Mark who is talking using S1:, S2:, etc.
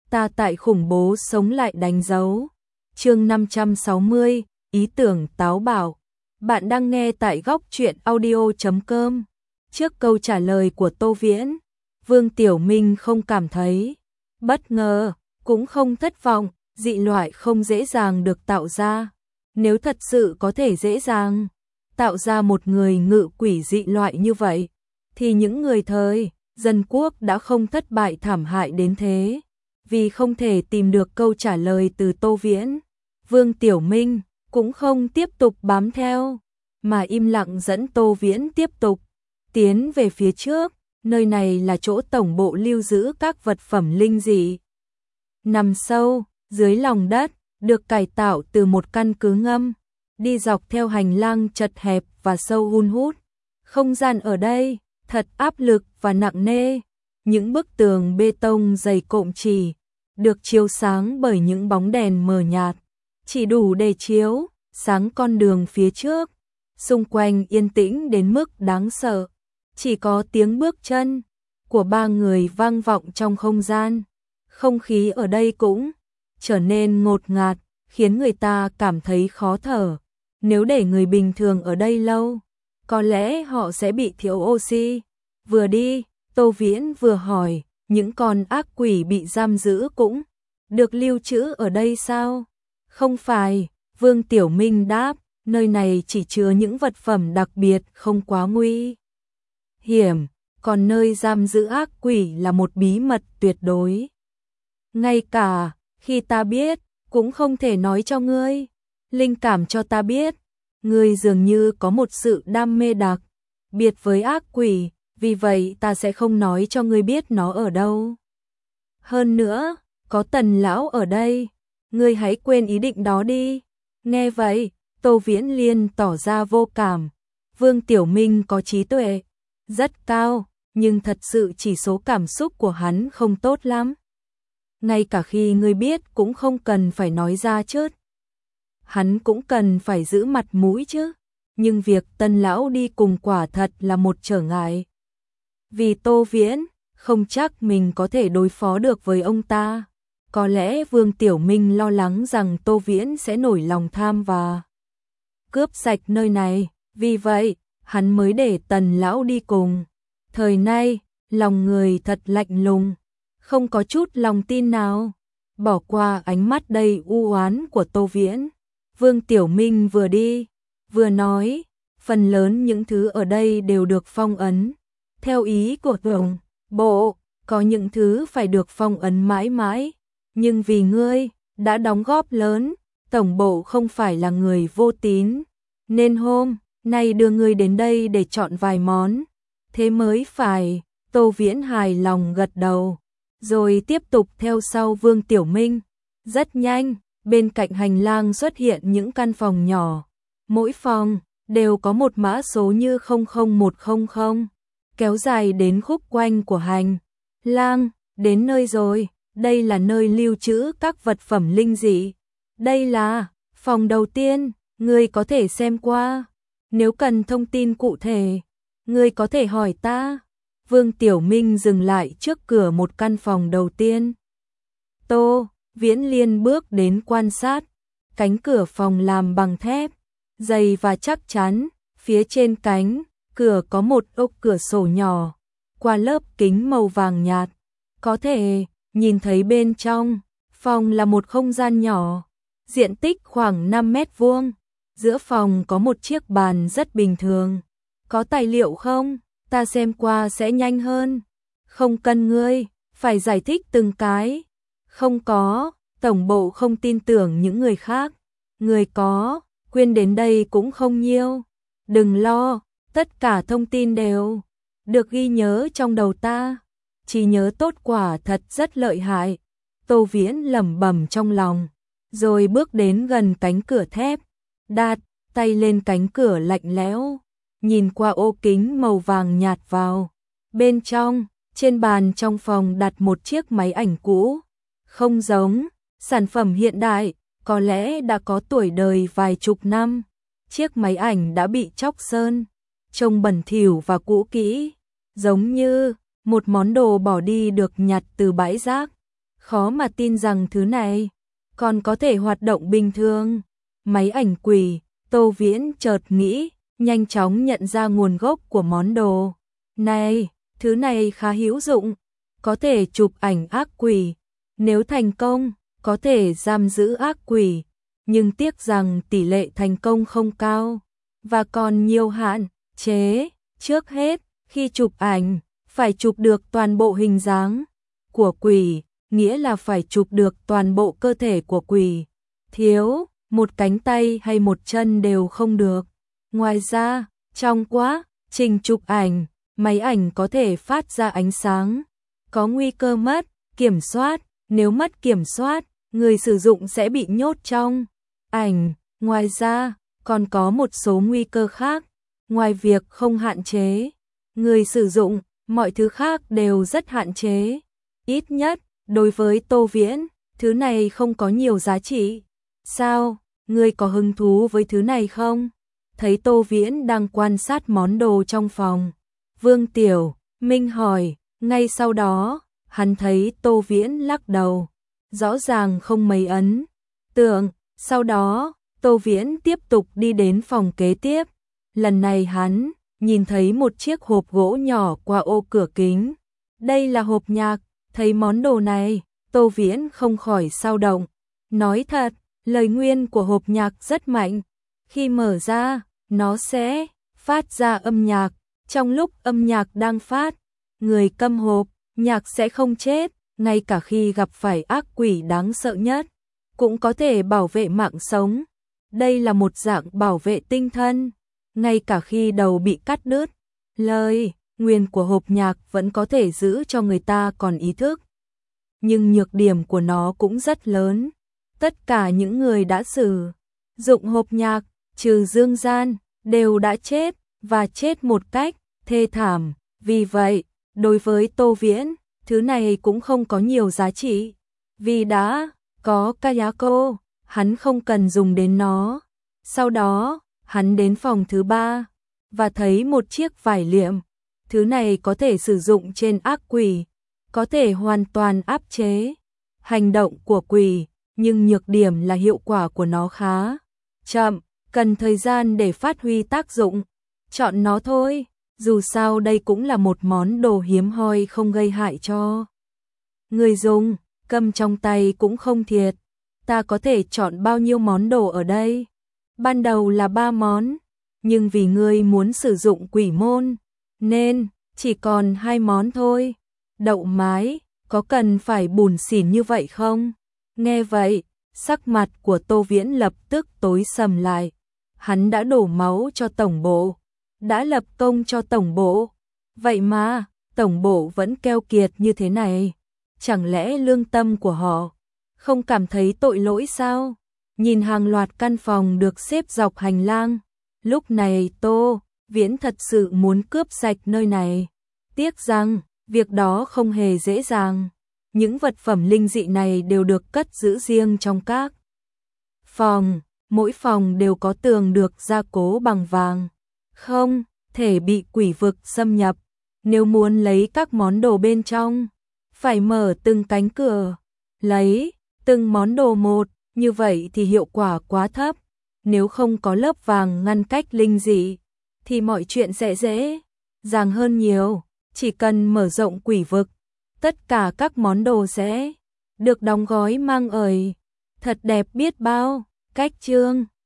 S1: ta tại khủng bố sống lại đánh dấu. Chương 560, ý tưởng táo bạo. Bạn đang nghe tại góc truyện audio.com. Trước câu trả lời của Tô Viễn, Vương Tiểu Minh không cảm thấy bất ngờ, cũng không thất vọng, dị loại không dễ dàng được tạo ra. Nếu thật sự có thể dễ dàng tạo ra một người ngự quỷ dị loại như vậy, thì những người thời dân quốc đã không thất bại thảm hại đến thế. Vì không thể tìm được câu trả lời từ Tô Viễn, Vương Tiểu Minh cũng không tiếp tục bám theo, mà im lặng dẫn Tô Viễn tiếp tục tiến về phía trước. Nơi này là chỗ tổng bộ lưu giữ các vật phẩm linh dị, nằm sâu dưới lòng đất, được cải tạo từ một căn cứ ngầm, đi dọc theo hành lang chật hẹp và sâu hun hút. Không gian ở đây thật áp lực và nặng nề. Những bức tường bê tông dày cộm chỉ được chiếu sáng bởi những bóng đèn mờ nhạt, chỉ đủ để chiếu sáng con đường phía trước. Xung quanh yên tĩnh đến mức đáng sợ, chỉ có tiếng bước chân của ba người vang vọng trong không gian. Không khí ở đây cũng trở nên ngột ngạt, khiến người ta cảm thấy khó thở. Nếu để người bình thường ở đây lâu, có lẽ họ sẽ bị thiếu oxy. Vừa đi, Tô Viễn vừa hỏi, những con ác quỷ bị giam giữ cũng được lưu trữ ở đây sao? Không phải, Vương Tiểu Minh đáp, nơi này chỉ chứa những vật phẩm đặc biệt không quá nguy hiểm, còn nơi giam giữ ác quỷ là một bí mật tuyệt đối. Ngay cả khi ta biết, cũng không thể nói cho ngươi. Linh cảm cho ta biết, ngươi dường như có một sự đam mê đặc biệt với ác quỷ, vì vậy ta sẽ không nói cho ngươi biết nó ở đâu. Hơn nữa, có Tần lão ở đây, ngươi hãy quên ý định đó đi. Nghe vậy, Tô Viễn liền tỏ ra vô cảm. Vương Tiểu Minh có trí tuệ rất cao, nhưng thật sự chỉ số cảm xúc của hắn không tốt lắm. Ngay cả khi ngươi biết cũng không cần phải nói ra chứ. Hắn cũng cần phải giữ mặt mũi chứ. Nhưng việc Tần lão đi cùng quả thật là một trở ngại. Vì Tô Viễn không chắc mình có thể đối phó được với ông ta. Có lẽ Vương Tiểu Minh lo lắng rằng Tô Viễn sẽ nổi lòng tham và cướp sạch nơi này. Vì vậy, hắn mới để Tần lão đi cùng. Thời nay, lòng người thật lạnh lùng, không có chút lòng tin nào. Bỏ qua ánh mắt đầy u oán của Tô Viễn, Vương Tiểu Minh vừa đi, vừa nói, phần lớn những thứ ở đây đều được phong ấn. Theo ý của tổng bộ, có những thứ phải được phong ấn mãi mãi, nhưng vì ngươi đã đóng góp lớn, tổng bộ không phải là người vô tín, nên hôm nay đưa ngươi đến đây để chọn vài món. Thế mới phải. Tô Viễn hài lòng gật đầu, rồi tiếp tục theo sau Vương Tiểu Minh. Rất nhanh, bên cạnh hành lang xuất hiện những căn phòng nhỏ. Mỗi phòng đều có một mã số như 00100, kéo dài đến khúc quanh của hành lang. Đến nơi rồi, đây là nơi lưu trữ các vật phẩm linh dị. Đây là phòng đầu tiên, ngươi có thể xem qua. Nếu cần thông tin cụ thể, ngươi có thể hỏi ta. Vương Tiểu Minh dừng lại trước cửa một căn phòng đầu tiên. Tô Viễn liền bước đến quan sát. Cánh cửa phòng làm bằng thép, dày và chắc chắn. Phía trên cánh cửa có một ốc cửa sổ nhỏ, qua lớp kính màu vàng nhạt, có thể nhìn thấy bên trong. Phòng là một không gian nhỏ, diện tích khoảng 5 mét vuông. Giữa phòng có một chiếc bàn rất bình thường. Có tài liệu không? Ta xem qua sẽ nhanh hơn. Không cần ngươi phải giải thích từng cái. Không có, tổng bộ không tin tưởng những người khác. Người có quyền đến đây cũng không nhiều. Đừng lo, tất cả thông tin đều được ghi nhớ trong đầu ta. Trí nhớ tốt quả thật rất lợi hại. Tô Viễn lẩm bẩm trong lòng, rồi bước đến gần cánh cửa thép, đặt tay lên cánh cửa lạnh lẽo, nhìn qua ô kính màu vàng nhạt vào. Bên trong, trên bàn trong phòng đặt một chiếc máy ảnh cũ, không giống sản phẩm hiện đại, có lẽ đã có tuổi đời vài chục năm. Chiếc máy ảnh đã bị chóc sơn, trông bẩn thỉu và cũ kỹ, giống như một món đồ bỏ đi được nhặt từ bãi rác. khó mà tin rằng thứ này còn có thể hoạt động bình thường. Máy ảnh quỷ, Tô Viễn chợt nghĩ, nhanh chóng nhận ra nguồn gốc của món đồ này. Thứ này khá hữu dụng, có thể chụp ảnh ác quỷ. Nếu thành công, có thể giam giữ ác quỷ. Nhưng tiếc rằng tỷ lệ thành công không cao, và còn nhiều hạn chế. Trước hết, khi chụp ảnh, phải chụp được toàn bộ hình dáng của quỷ, nghĩa là phải chụp được toàn bộ cơ thể của quỷ. Thiếu một cánh tay hay một chân đều không được. Ngoài ra, trong quá trình chụp ảnh, máy ảnh có thể phát ra ánh sáng, có nguy cơ mất kiểm soát. Nếu mất kiểm soát, người sử dụng sẽ bị nhốt trong ảnh. Ngoài ra, còn có một số nguy cơ khác. Ngoài việc không hạn chế người sử dụng, mọi thứ khác đều rất hạn chế. Ít nhất, đối với Tô Viễn, thứ này không có nhiều giá trị. Sao, ngươi có hứng thú với thứ này không? Thấy Tô Viễn đang quan sát món đồ trong phòng, Vương Tiểu Minh hỏi. Ngay sau đó, hắn thấy Tô Viễn lắc đầu, rõ ràng không mấy ấn tượng. Sau đó, Tô Viễn tiếp tục đi đến phòng kế tiếp. Lần này hắn nhìn thấy một chiếc hộp gỗ nhỏ qua ô cửa kính. Đây là hộp nhạc. Thấy món đồ này, Tô Viễn không khỏi xao động. Nói thật, lời nguyên của hộp nhạc rất mạnh. Khi mở ra, nó sẽ phát ra âm nhạc. Trong lúc âm nhạc đang phát, người câm hộp nhạc sẽ không chết. Ngay cả khi gặp phải ác quỷ đáng sợ nhất, cũng có thể bảo vệ mạng sống. Đây là một dạng bảo vệ tinh thần. Ngay cả khi đầu bị cắt đứt, lời nguyên của hộp nhạc vẫn có thể giữ cho người ta còn ý thức. Nhưng nhược điểm của nó cũng rất lớn. Tất cả những người đã sử dụng hộp nhạc, trừ Dương Gian, đều đã chết, và chết một cách thê thảm. Vì vậy, đối với Tô Viễn, thứ này cũng không có nhiều giá trị. Vì đã có Kayako, hắn không cần dùng đến nó. Sau đó, hắn đến phòng thứ 3 và thấy một chiếc vải liệm. Thứ này có thể sử dụng trên ác quỷ, có thể hoàn toàn áp chế hành động của quỷ, nhưng nhược điểm là hiệu quả của nó khá chậm, cần thời gian để phát huy tác dụng. Chọn nó thôi, dù sao đây cũng là một món đồ hiếm hoi không gây hại cho người dùng, cầm trong tay cũng không thiệt. Ta có thể chọn bao nhiêu món đồ ở đây? Ban đầu là 3 món, nhưng vì ngươi muốn sử dụng quỷ môn, nên chỉ còn 2 món thôi. Đậu mái, có cần phải bủn xỉn như vậy không? Nghe vậy, sắc mặt của Tô Viễn lập tức tối sầm lại. Hắn đã đổ máu cho tổng bộ, đã lập công cho tổng bộ. Vậy mà, tổng bộ vẫn keo kiệt như thế này. Chẳng lẽ lương tâm của họ không cảm thấy tội lỗi sao? Nhìn hàng loạt căn phòng được xếp dọc hành lang. Lúc này Tô Viễn thật sự muốn cướp sạch nơi này. Tiếc rằng, việc đó không hề dễ dàng. Những vật phẩm linh dị này đều được cất giữ riêng trong các phòng. Mỗi phòng đều có tường được gia cố bằng vàng, không thể bị quỷ vực xâm nhập. Nếu muốn lấy các món đồ bên trong, phải mở từng cánh cửa, lấy từng món đồ một. Như vậy thì hiệu quả quá thấp. Nếu không có lớp vàng ngăn cách linh dị, thì mọi chuyện sẽ dễ dàng hơn nhiều. Chỉ cần mở rộng quỷ vực, tất cả các món đồ sẽ được đóng gói mang ời. Thật đẹp biết bao. Cách chương